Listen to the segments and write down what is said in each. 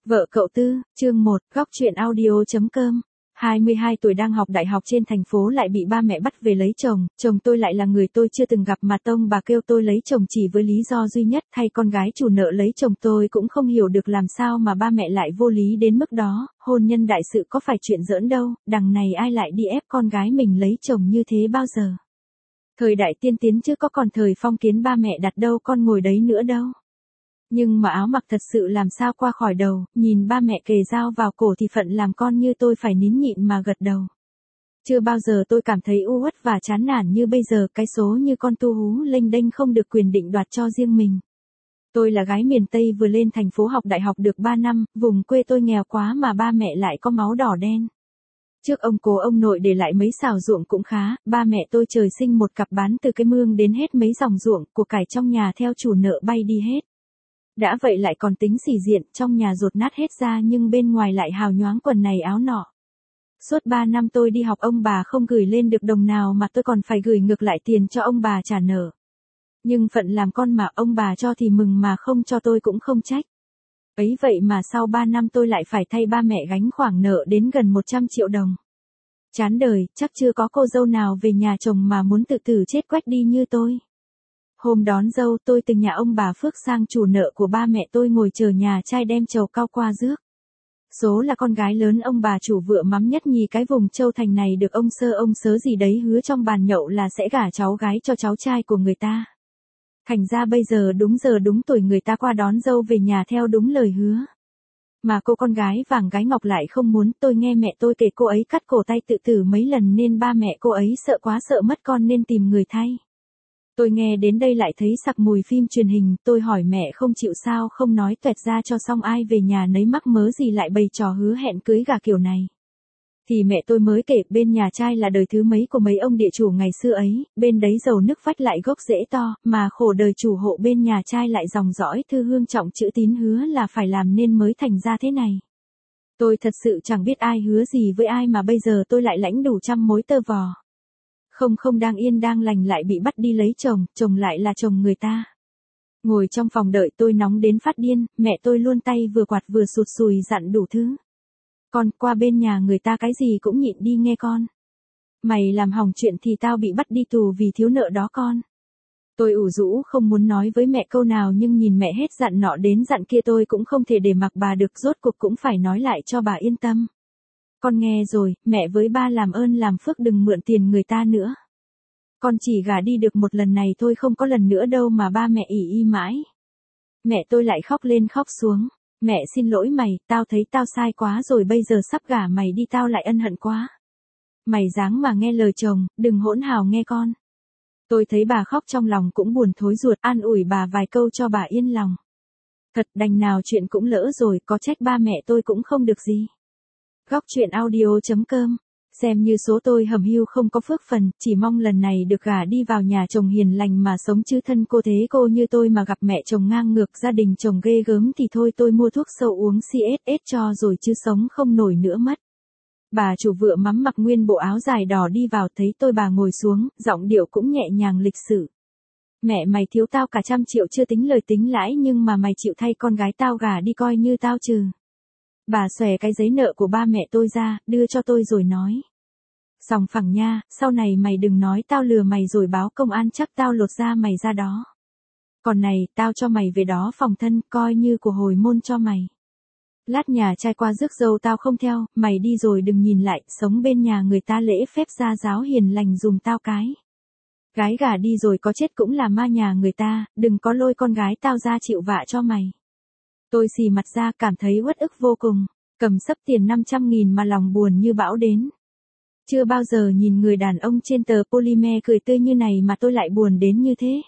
Vợ cậu Tư, chương 1, góc truyện audio.com. 22 tuổi đang học đại học trên thành phố lại bị ba mẹ bắt về lấy chồng, chồng tôi lại là người tôi chưa từng gặp mà tông bà kêu tôi lấy chồng chỉ với lý do duy nhất thay con gái chủ nợ lấy chồng. Tôi cũng không hiểu được làm sao mà ba mẹ lại vô lý đến mức đó, hôn nhân đại sự có phải chuyện giỡn đâu, đằng này ai lại đi ép con gái mình lấy chồng như thế bao giờ. Thời đại tiên tiến chứ có còn thời phong kiến ba mẹ đặt đâu con ngồi đấy nữa đâu. Nhưng mà áo mặc thật sự làm sao qua khỏi đầu, nhìn ba mẹ kề dao vào cổ thì phận làm con như tôi phải nín nhịn mà gật đầu. Chưa bao giờ tôi cảm thấy u uất và chán nản như bây giờ, cái số như con tu hú lênh đênh không được quyền định đoạt cho riêng mình. Tôi là gái miền Tây vừa lên thành phố học đại học được 3 năm, vùng quê tôi nghèo quá mà ba mẹ lại có máu đỏ đen. Trước ông cố ông nội để lại mấy xào ruộng cũng khá, ba mẹ tôi trời sinh một cặp bán từ cái mương đến hết mấy dòng ruộng, của cải trong nhà theo chủ nợ bay đi hết. Đã vậy lại còn tính xỉ diện, trong nhà dột nát hết ra nhưng bên ngoài lại hào nhoáng quần này áo nọ. Suốt 3 năm tôi đi học ông bà không gửi lên được đồng nào mà tôi còn phải gửi ngược lại tiền cho ông bà trả nợ. Nhưng phận làm con mà ông bà cho thì mừng mà không cho tôi cũng không trách. Ấy vậy mà sau 3 năm tôi lại phải thay ba mẹ gánh khoản nợ đến gần 100 triệu đồng. Chán đời, chắc chưa có cô dâu nào về nhà chồng mà muốn tự tử chết quách đi như tôi. Hôm đón dâu tôi từng nhà ông bà Phước sang chủ nợ của ba mẹ tôi ngồi chờ nhà trai đem trầu cao qua rước. Số là con gái lớn ông bà chủ vựa mắm nhất nhì cái vùng Châu Thành này được ông sớ gì đấy hứa trong bàn nhậu là sẽ gả cháu gái cho cháu trai của người ta. Thành ra bây giờ đúng tuổi người ta qua đón dâu về nhà theo đúng lời hứa. Mà cô con gái vàng gái ngọc lại không muốn. Tôi nghe mẹ tôi kể cô ấy cắt cổ tay tự tử mấy lần nên ba mẹ cô ấy sợ quá sợ mất con nên tìm người thay. Tôi nghe đến đây lại thấy sặc mùi phim truyền hình, tôi hỏi mẹ không chịu sao không nói toẹt ra cho xong ai về nhà nấy mắc mớ gì lại bày trò hứa hẹn cưới gả kiểu này. Thì mẹ tôi mới kể bên nhà trai là đời thứ mấy của mấy ông địa chủ ngày xưa ấy, bên đấy giàu nứt vách lại gốc rễ to, mà khổ đời chủ hộ bên nhà trai lại dòng dõi thư hương trọng chữ tín hứa là phải làm nên mới thành ra thế này. Tôi thật sự chẳng biết ai hứa gì với ai mà bây giờ tôi lại lãnh đủ trăm mối tơ vò. Không đang yên đang lành lại bị bắt đi lấy chồng, chồng lại là chồng người ta. Ngồi trong phòng đợi tôi nóng đến phát điên, mẹ tôi luôn tay vừa quạt vừa sụt sùi dặn đủ thứ. Con qua bên nhà người ta cái gì cũng nhịn đi nghe con. Mày làm hỏng chuyện thì tao bị bắt đi tù vì thiếu nợ đó con. Tôi ủ rũ không muốn nói với mẹ câu nào nhưng nhìn mẹ hết dặn nọ đến dặn kia tôi cũng không thể để mặc bà được, rốt cuộc cũng phải nói lại cho bà yên tâm. Con nghe rồi, mẹ với ba làm ơn làm phước đừng mượn tiền người ta nữa. Con chỉ gả đi được một lần này thôi không có lần nữa đâu mà ba mẹ ỷ y mãi. Mẹ tôi lại khóc lên khóc xuống. Mẹ xin lỗi mày, tao thấy tao sai quá rồi bây giờ sắp gả mày đi tao lại ân hận quá. Mày dáng mà nghe lời chồng, đừng hỗn hào nghe con. Tôi thấy bà khóc trong lòng cũng buồn thối ruột, an ủi bà vài câu cho bà yên lòng. Thật đành nào chuyện cũng lỡ rồi, có trách ba mẹ tôi cũng không được gì. Góc truyện audio.com. Xem như số tôi hầm hưu không có phước phần, chỉ mong lần này được gả đi vào nhà chồng hiền lành mà sống chứ thân cô thế cô như tôi mà gặp mẹ chồng ngang ngược gia đình chồng ghê gớm thì thôi tôi mua thuốc sâu uống CSS cho rồi chứ sống không nổi nữa mất. Bà chủ vựa mắm mặc nguyên bộ áo dài đỏ đi vào thấy tôi bà ngồi xuống, giọng điệu cũng nhẹ nhàng lịch sự. Mẹ mày thiếu tao cả 100 triệu chưa tính lời tính lãi nhưng mà mày chịu thay con gái tao gả đi coi như tao trừ. Bà xòe cái giấy nợ của ba mẹ tôi ra, đưa cho tôi rồi nói. Sòng phẳng nha, sau này mày đừng nói tao lừa mày rồi báo công an chắc tao lột da mày ra đó. Còn này, tao cho mày về đó phòng thân, coi như của hồi môn cho mày. Lát nhà trai qua rước dâu tao không theo, mày đi rồi đừng nhìn lại, sống bên nhà người ta lễ phép gia giáo hiền lành dùm tao cái. Gái gả đi rồi có chết cũng là ma nhà người ta, đừng có lôi con gái tao ra chịu vạ cho mày. Tôi xì mặt ra cảm thấy uất ức vô cùng, cầm xấp tiền 500.000 mà lòng buồn như bão đến. Chưa bao giờ nhìn người đàn ông trên tờ polymer cười tươi như này mà tôi lại buồn đến như thế.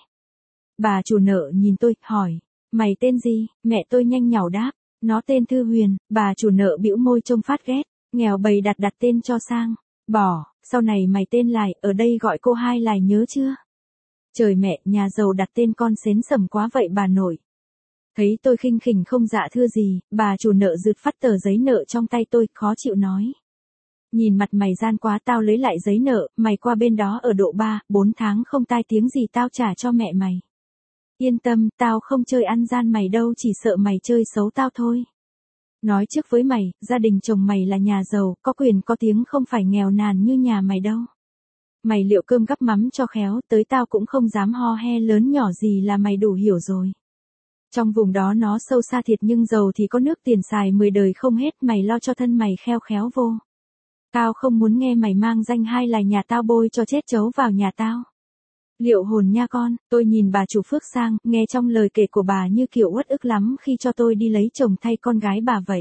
Bà chủ nợ nhìn tôi, hỏi, mày tên gì? Mẹ tôi nhanh nhảu đáp, nó tên Thư Huyền. Bà chủ nợ bĩu môi trông phát ghét, nghèo bầy đặt tên cho sang. Bỏ, sau này mày tên Lài, ở đây gọi cô Hai Lài nhớ chưa? Trời mẹ, nhà giàu đặt tên con xến sẩm quá vậy bà nội. Thấy tôi khinh khỉnh không dạ thưa gì, bà chủ nợ rượt phát tờ giấy nợ trong tay tôi, khó chịu nói. Nhìn mặt mày gian quá tao lấy lại giấy nợ, mày qua bên đó ở độ 3, 4 tháng không tai tiếng gì tao trả cho mẹ mày. Yên tâm, tao không chơi ăn gian mày đâu chỉ sợ mày chơi xấu tao thôi. Nói trước với mày, gia đình chồng mày là nhà giàu, có quyền có tiếng không phải nghèo nàn như nhà mày đâu. Mày liệu cơm gắp mắm cho khéo, tới tao cũng không dám ho he lớn nhỏ gì là mày đủ hiểu rồi. Trong vùng đó nó sâu xa thiệt nhưng giàu thì có nước tiền xài 10 đời không hết, mày lo cho thân mày kheo khéo vô. Tao không muốn nghe mày mang danh hay là nhà tao bôi cho chết chấu vào nhà tao. Liệu hồn nha con, tôi nhìn bà chủ Phước Sang, nghe trong lời kể của bà như kiểu uất ức lắm khi cho tôi đi lấy chồng thay con gái bà vậy.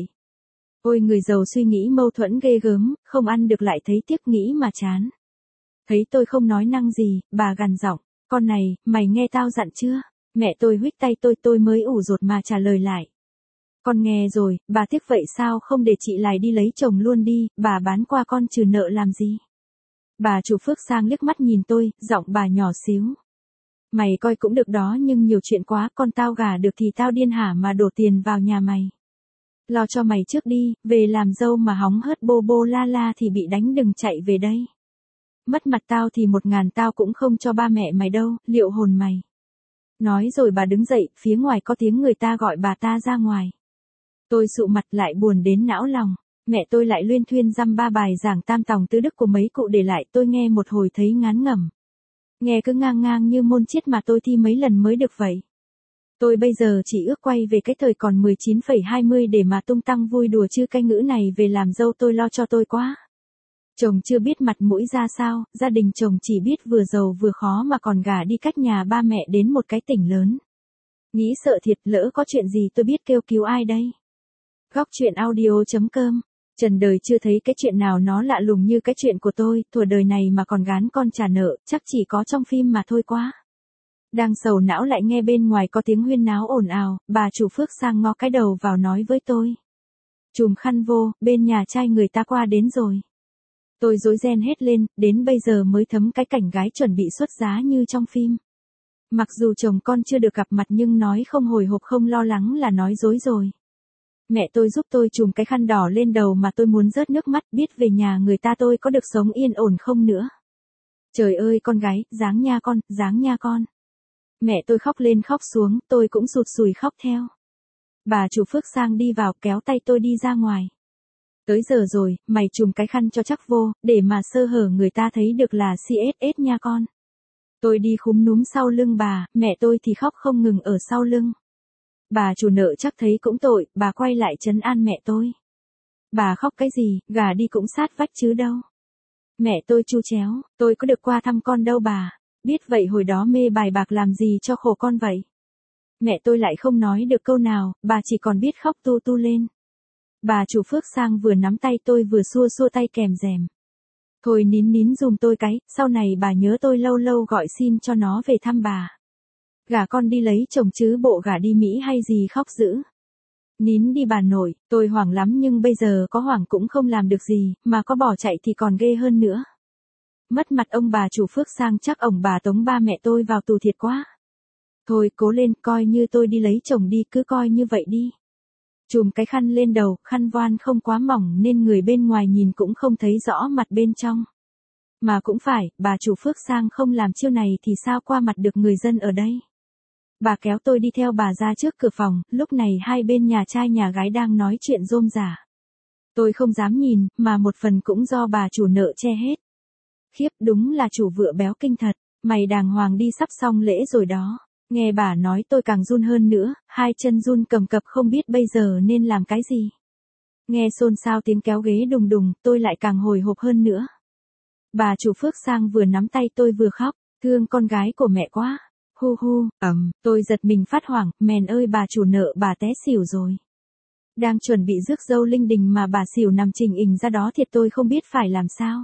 Ôi người giàu suy nghĩ mâu thuẫn ghê gớm, không ăn được lại thấy tiếc nghĩ mà chán. Thấy tôi không nói năng gì, bà gằn giọng, con này, mày nghe tao dặn chưa? Mẹ tôi huých tay tôi mới ủ rột mà trả lời lại. Con nghe rồi, bà tiếc vậy sao không để chị lại đi lấy chồng luôn đi, bà bán qua con trừ nợ làm gì? Bà chủ Phước Sang liếc mắt nhìn tôi, giọng bà nhỏ xíu. Mày coi cũng được đó nhưng nhiều chuyện quá, con tao gả được thì tao điên hả mà đổ tiền vào nhà mày. Lo cho mày trước đi, về làm dâu mà hóng hớt bô bô la la thì bị đánh đừng chạy về đây. Mất mặt tao thì 1.000 tao cũng không cho ba mẹ mày đâu, liệu hồn mày. Nói rồi bà đứng dậy, phía ngoài có tiếng người ta gọi bà ta ra ngoài. Tôi sụ mặt lại buồn đến não lòng. Mẹ tôi lại luyên thuyên dăm ba bài giảng tam tòng tứ đức của mấy cụ để lại, tôi nghe một hồi thấy ngán ngẩm. Nghe cứ ngang ngang như môn triết mà tôi thi mấy lần mới được vậy. Tôi bây giờ chỉ ước quay về cái thời còn 19,20 để mà tung tăng vui đùa chứ cái ngữ này về làm dâu tôi lo cho tôi quá. Chồng chưa biết mặt mũi ra sao, gia đình chồng chỉ biết vừa giàu vừa khó mà còn gả đi cách nhà ba mẹ đến một cái tỉnh lớn. Nghĩ sợ thiệt, lỡ có chuyện gì tôi biết kêu cứu ai đây. Góc truyện audio.com. Trần đời chưa thấy cái chuyện nào nó lạ lùng như cái chuyện của tôi, thuở đời này mà còn gán con trả nợ, chắc chỉ có trong phim mà thôi quá. Đang sầu não lại nghe bên ngoài có tiếng huyên náo ồn ào, bà chủ Phước Sang ngó cái đầu vào nói với tôi. Chùm khăn vô, bên nhà trai người ta qua đến rồi. Tôi rối ren hết lên, đến bây giờ mới thấm cái cảnh gái chuẩn bị xuất giá như trong phim. Mặc dù chồng con chưa được gặp mặt nhưng nói không hồi hộp không lo lắng là nói dối rồi. Mẹ tôi giúp tôi chùm cái khăn đỏ lên đầu mà tôi muốn rớt nước mắt, biết về nhà người ta tôi có được sống yên ổn không nữa. Trời ơi con gái, dáng nha con, dáng nha con. Mẹ tôi khóc lên khóc xuống, tôi cũng sụt sùi khóc theo. Bà chủ Phước Sang đi vào kéo tay tôi đi ra ngoài. Tới giờ rồi, mày chùm cái khăn cho chắc vô, để mà sơ hở người ta thấy được là CSS nha con. Tôi đi khúm núm sau lưng bà, mẹ tôi thì khóc không ngừng ở sau lưng. Bà chủ nợ chắc thấy cũng tội, bà quay lại trấn an mẹ tôi. Bà khóc cái gì, gả đi cũng sát vách chứ đâu. Mẹ tôi chu chéo, tôi có được qua thăm con đâu bà, biết vậy hồi đó mê bài bạc làm gì cho khổ con vậy. Mẹ tôi lại không nói được câu nào, bà chỉ còn biết khóc tu tu lên. Bà chủ Phước Sang vừa nắm tay tôi vừa xua xua tay kèm rèm. Thôi nín nín dùm tôi cái, sau này bà nhớ tôi lâu lâu gọi xin cho nó về thăm bà. Gả con đi lấy chồng chứ bộ gả đi Mỹ hay gì khóc dữ. Nín đi bà nội, tôi hoảng lắm nhưng bây giờ có hoảng cũng không làm được gì, mà có bỏ chạy thì còn ghê hơn nữa. Mất mặt ông bà chủ Phước Sang chắc ổng bà tống ba mẹ tôi vào tù thiệt quá. Thôi cố lên, coi như tôi đi lấy chồng đi, cứ coi như vậy đi. Chùm cái khăn lên đầu, khăn voan không quá mỏng nên người bên ngoài nhìn cũng không thấy rõ mặt bên trong. Mà cũng phải, bà chủ Phước Sang không làm chiêu này thì sao qua mặt được người dân ở đây. Bà kéo tôi đi theo bà ra trước cửa phòng, lúc này hai bên nhà trai nhà gái đang nói chuyện rôm rả. Tôi không dám nhìn, mà một phần cũng do bà chủ nợ che hết. Khiếp, đúng là chủ vựa béo kinh thật, mày đàng hoàng đi sắp xong lễ rồi đó. Nghe bà nói tôi càng run hơn nữa, hai chân run cầm cập không biết bây giờ nên làm cái gì. Nghe xôn xao tiếng kéo ghế đùng đùng, tôi lại càng hồi hộp hơn nữa. Bà chủ Phước Sang vừa nắm tay tôi vừa khóc, thương con gái của mẹ quá. Hu hu, tôi giật mình phát hoảng, mèn ơi bà chủ nợ bà té xỉu rồi. Đang chuẩn bị rước dâu linh đình mà bà xỉu nằm trình ình ra đó thiệt tôi không biết phải làm sao.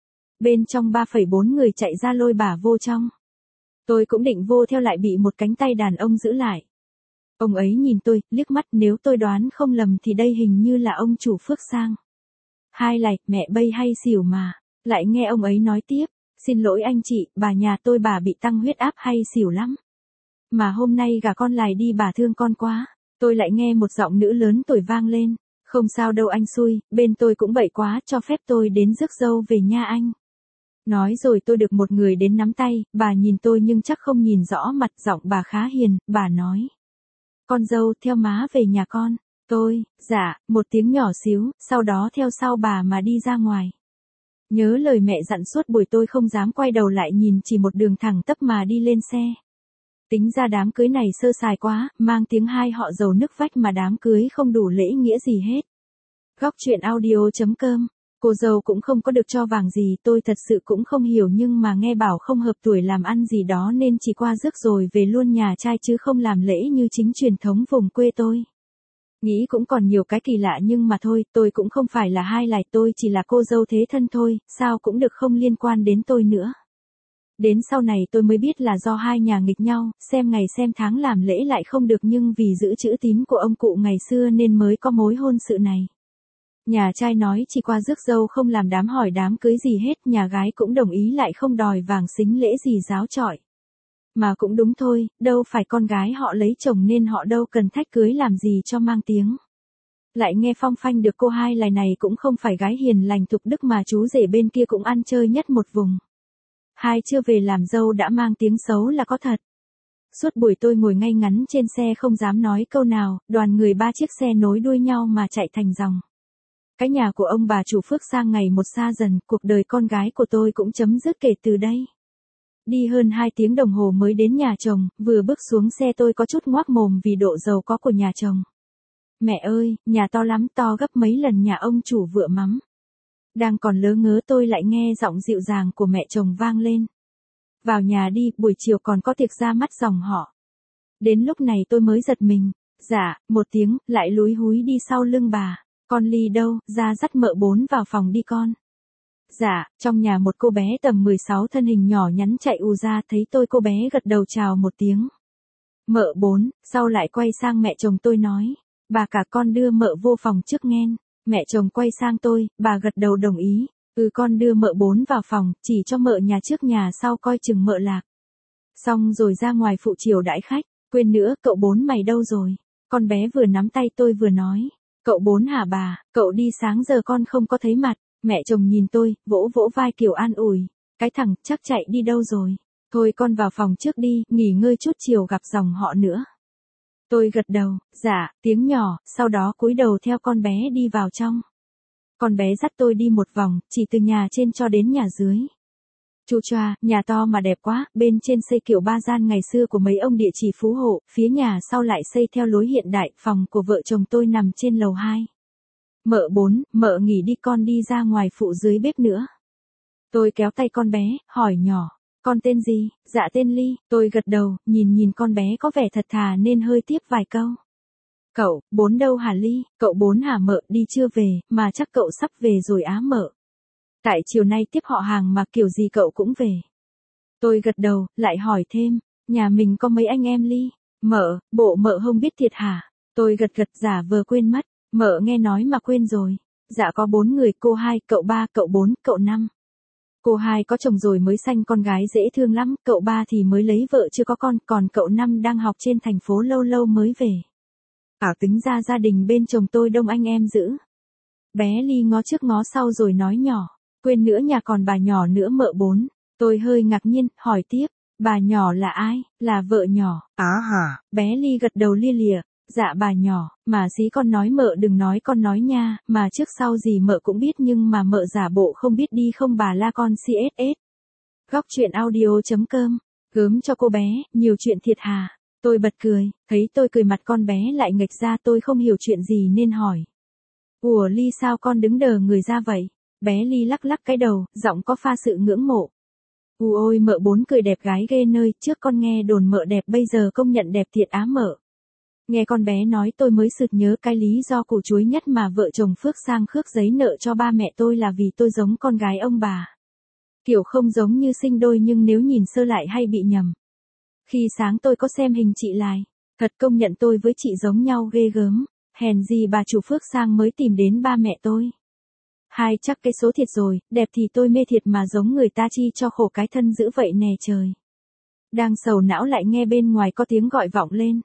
Bên trong 3,4 người chạy ra lôi bà vô trong. Tôi cũng định vô theo lại bị một cánh tay đàn ông giữ lại. Ông ấy nhìn tôi, liếc mắt nếu tôi đoán không lầm thì đây hình như là ông chủ Phước Sang. Hai lại, mẹ bây hay xỉu mà. Lại nghe ông ấy nói tiếp, xin lỗi anh chị, bà nhà tôi bà bị tăng huyết áp hay xỉu lắm. Mà hôm nay gả con lại đi bà thương con quá. Tôi lại nghe một giọng nữ lớn tuổi vang lên, không sao đâu anh xui, bên tôi cũng bậy quá, cho phép tôi đến rước dâu về nha anh. Nói rồi tôi được một người đến nắm tay, bà nhìn tôi nhưng chắc không nhìn rõ mặt, giọng bà khá hiền, bà nói. Con dâu theo má về nhà con. Dạ, một tiếng nhỏ xíu, sau đó theo sau bà mà đi ra ngoài. Nhớ lời mẹ dặn suốt buổi tôi không dám quay đầu lại nhìn, chỉ một đường thẳng tắp mà đi lên xe. Tính ra đám cưới này sơ sài quá, mang tiếng hai họ giàu nức vách mà đám cưới không đủ lễ nghĩa gì hết. Góc chuyện audio.com. Cô dâu cũng không có được cho vàng gì, tôi thật sự cũng không hiểu, nhưng mà nghe bảo không hợp tuổi làm ăn gì đó nên chỉ qua rước rồi về luôn nhà trai chứ không làm lễ như chính truyền thống vùng quê tôi. Nghĩ cũng còn nhiều cái kỳ lạ, nhưng mà thôi, tôi cũng không phải là hai lại, tôi chỉ là cô dâu thế thân thôi, sao cũng được, không liên quan đến tôi nữa. Đến sau này tôi mới biết là do hai nhà nghịch nhau, xem ngày xem tháng làm lễ lại không được, nhưng vì giữ chữ tín của ông cụ ngày xưa nên mới có mối hôn sự này. Nhà trai nói chỉ qua rước dâu không làm đám hỏi đám cưới gì hết, nhà gái cũng đồng ý lại không đòi vàng sính lễ gì giáo chọi. Mà cũng đúng thôi, đâu phải con gái họ lấy chồng nên họ đâu cần thách cưới làm gì cho mang tiếng. Lại nghe phong phanh được cô hai lại này cũng không phải gái hiền lành thục đức, mà chú rể bên kia cũng ăn chơi nhất một vùng. Hai chưa về làm dâu đã mang tiếng xấu là có thật. Suốt buổi tôi ngồi ngay ngắn trên xe không dám nói câu nào, đoàn người 3 chiếc xe nối đuôi nhau mà chạy thành dòng. Cái nhà của ông bà chủ Phước sang ngày một xa dần, cuộc đời con gái của tôi cũng chấm dứt kể từ đây. Đi hơn 2 tiếng đồng hồ mới đến nhà chồng, vừa bước xuống xe tôi có chút ngoác mồm vì độ giàu có của nhà chồng. Mẹ ơi, nhà to lắm, to gấp mấy lần nhà ông chủ vựa mắm. Đang còn lớ ngớ tôi lại nghe giọng dịu dàng của mẹ chồng vang lên. Vào nhà đi, buổi chiều còn có tiệc ra mắt dòng họ. Đến lúc này tôi mới giật mình. Dạ, một tiếng, lại lúi húi đi sau lưng bà. Con Ly đâu, ra dắt mợ 4 vào phòng đi con. Dạ, trong nhà một cô bé tầm 16 thân hình nhỏ nhắn chạy ù ra, thấy tôi cô bé gật đầu chào một tiếng. Mợ 4, sau lại quay sang mẹ chồng tôi nói. Bà cả con đưa mợ vô phòng trước nghen. Mẹ chồng quay sang tôi, bà gật đầu đồng ý. Con đưa mợ 4 vào phòng, chỉ cho mợ nhà trước nhà sau coi chừng mợ lạc. Xong rồi ra ngoài phụ chiều đãi khách. Quên nữa, cậu 4 mày đâu rồi? Con bé vừa nắm tay tôi vừa nói. Cậu 4 hả bà, cậu đi sáng giờ con không có thấy mặt. Mẹ chồng nhìn tôi, vỗ vỗ vai kiểu an ủi. Cái thằng, chắc chạy đi đâu rồi. Thôi con vào phòng trước đi, nghỉ ngơi chút chiều gặp dòng họ nữa. Tôi gật đầu, dạ, tiếng nhỏ, sau đó cúi đầu theo con bé đi vào trong. Con bé dắt tôi đi một vòng, chỉ từ nhà trên cho đến nhà dưới. Chu choa, nhà to mà đẹp quá, bên trên xây kiểu 3 gian ngày xưa của mấy ông địa chỉ phú hộ, phía nhà sau lại xây theo lối hiện đại, phòng của vợ chồng tôi nằm trên lầu 2. Mợ 4, mợ nghỉ đi, con đi ra ngoài phụ dưới bếp nữa. Tôi kéo tay con bé, hỏi nhỏ, con tên gì? Dạ tên Ly, tôi gật đầu, nhìn con bé có vẻ thật thà nên hơi tiếp vài câu. Cậu, 4 đâu hả Ly? Cậu 4 hả mợ, đi chưa về, mà chắc cậu sắp về rồi á mợ. Tại chiều nay tiếp họ hàng mà kiểu gì cậu cũng về. Tôi gật đầu, lại hỏi thêm, nhà mình có mấy anh em Ly? Mợ, bộ mợ không biết thiệt hả? Tôi gật giả vờ quên mất, mợ nghe nói mà quên rồi. Dạ có 4 người, cô 2, cậu 3, cậu 4, cậu 5. Cô 2 có chồng rồi mới sanh con gái dễ thương lắm, cậu 3 thì mới lấy vợ chưa có con, còn cậu 5 đang học trên thành phố lâu lâu mới về. Tính ra gia đình bên chồng tôi đông anh em dữ. Bé Ly ngó trước ngó sau rồi nói nhỏ, quên nữa nhà còn bà nhỏ nữa mợ 4. Tôi hơi ngạc nhiên, hỏi tiếp, bà nhỏ là ai? Là vợ nhỏ. Hả? Bé Ly gật đầu lia lịa, dạ bà nhỏ, mà xí con nói mợ đừng nói con nói nha, mà trước sau gì mợ cũng biết nhưng mà mợ giả bộ không biết đi không bà la con CSS. Góc chuyện audio.com, gớm cho cô bé, nhiều chuyện thiệt hà. Tôi bật cười, thấy tôi cười mặt con bé lại nghệch ra, tôi không hiểu chuyện gì nên hỏi. Ủa Ly sao con đứng đờ người ra vậy? Bé Ly lắc lắc cái đầu, giọng có pha sự ngưỡng mộ. Ôi mợ 4 cười đẹp gái ghê nơi, trước con nghe đồn mợ đẹp bây giờ công nhận đẹp thiệt á mợ. Nghe con bé nói tôi mới sực nhớ cái lý do củ chuối nhất mà vợ chồng Phước sang khước giấy nợ cho ba mẹ tôi là vì tôi giống con gái ông bà. Kiểu không giống như sinh đôi nhưng nếu nhìn sơ lại hay bị nhầm. Khi sáng tôi có xem hình chị lại, thật công nhận tôi với chị giống nhau ghê gớm, hèn gì bà chủ Phước sang mới tìm đến ba mẹ tôi. Hai chắc cái số thiệt rồi, đẹp thì tôi mê thiệt mà giống người ta chi cho khổ cái thân dữ vậy nè trời. Đang sầu não lại nghe bên ngoài có tiếng gọi vọng lên.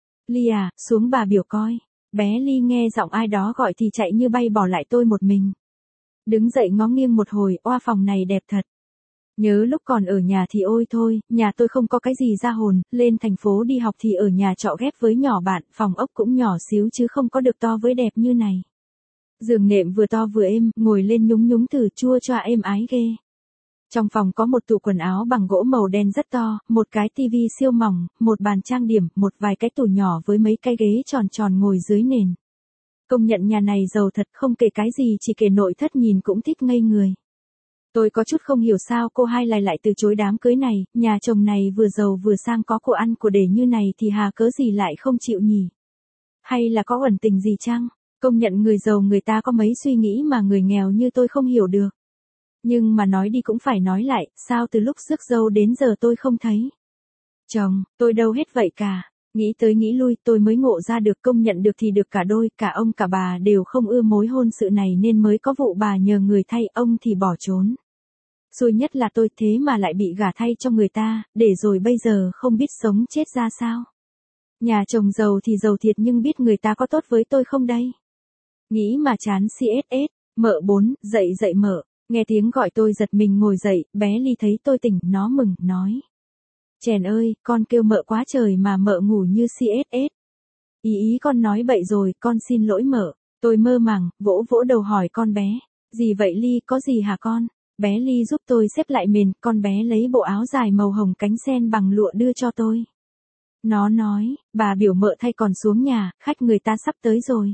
Ly à, xuống bà biểu coi. Bé Ly nghe giọng ai đó gọi thì chạy như bay bỏ lại tôi một mình. Đứng dậy ngó nghiêng một hồi, oa phòng này đẹp thật. Nhớ lúc còn ở nhà thì ôi thôi, nhà tôi không có cái gì ra hồn, lên thành phố đi học thì ở nhà trọ ghép với nhỏ bạn, phòng ốc cũng nhỏ xíu chứ không có được to với đẹp như này. Giường nệm vừa to vừa êm, ngồi lên nhúng nhúng từ chua choa êm ái ghê. Trong phòng có một tủ quần áo bằng gỗ màu đen rất to, một cái tivi siêu mỏng, một bàn trang điểm, một vài cái tủ nhỏ với mấy cái ghế tròn tròn ngồi dưới nền. Công nhận nhà này giàu thật, không kể cái gì, chỉ kể nội thất nhìn cũng thích ngây người. Tôi có chút không hiểu sao cô hai lại từ chối đám cưới này, nhà chồng này vừa giàu vừa sang có của ăn của để như này thì hà cớ gì lại không chịu nhỉ? Hay là có ẩn tình gì chăng? Công nhận người giàu người ta có mấy suy nghĩ mà người nghèo như tôi không hiểu được. Nhưng mà nói đi cũng phải nói lại, sao từ lúc rước dâu đến giờ tôi không thấy chồng, tôi đâu hết vậy cả. Nghĩ tới nghĩ lui tôi mới ngộ ra được, công nhận được thì được cả đôi, cả ông cả bà đều không ưa mối hôn sự này nên mới có vụ bà nhờ người thay, ông thì bỏ trốn. Xui nhất là tôi thế mà lại bị gả thay cho người ta, để rồi bây giờ không biết sống chết ra sao. Nhà chồng giàu thì giàu thiệt nhưng biết người ta có tốt với tôi không đây? Nghĩ mà chán CSS, mợ 4, dậy dậy mợ. Nghe tiếng gọi tôi giật mình ngồi dậy, bé Ly thấy tôi tỉnh, nó mừng, nói. Chèn ơi, con kêu mợ quá trời mà mợ ngủ như CSS. Ý con nói bậy rồi, con xin lỗi mợ. Tôi mơ màng, vỗ vỗ đầu hỏi con bé. Gì vậy Ly, có gì hả con? Bé Ly giúp tôi xếp lại mền, con bé lấy bộ áo dài màu hồng cánh sen bằng lụa đưa cho tôi. Nó nói, bà biểu mợ thay còn xuống nhà, khách người ta sắp tới rồi.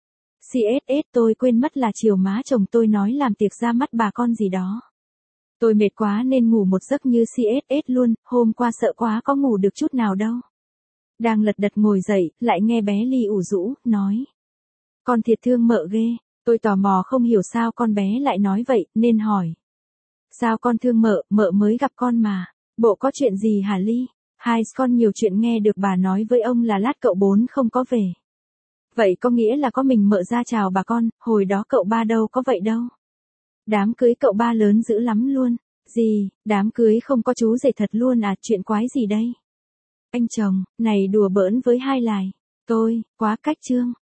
CSS tôi quên mất là chiều má chồng tôi nói làm tiệc ra mắt bà con gì đó. Tôi mệt quá nên ngủ một giấc như CSS luôn, hôm qua sợ quá có ngủ được chút nào đâu. Đang lật đật ngồi dậy, lại nghe bé Ly ủ rũ, nói. Con thiệt thương mợ ghê, tôi tò mò không hiểu sao con bé lại nói vậy, nên hỏi. Sao con thương mợ, mợ mới gặp con mà, bộ có chuyện gì hả Ly? Hai con nhiều chuyện nghe được bà nói với ông là lát cậu 4 không có về. Vậy có nghĩa là có mình mợ ra chào bà con, hồi đó cậu 3 đâu có vậy đâu. Đám cưới cậu 3 lớn dữ lắm luôn. Gì, đám cưới không có chú rể thật luôn à, chuyện quái gì đây? Anh chồng, này đùa bỡn với hai lại. Tôi, quá cách trương.